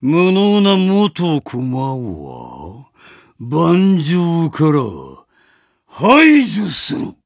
無能な元駒は盤上から排除する。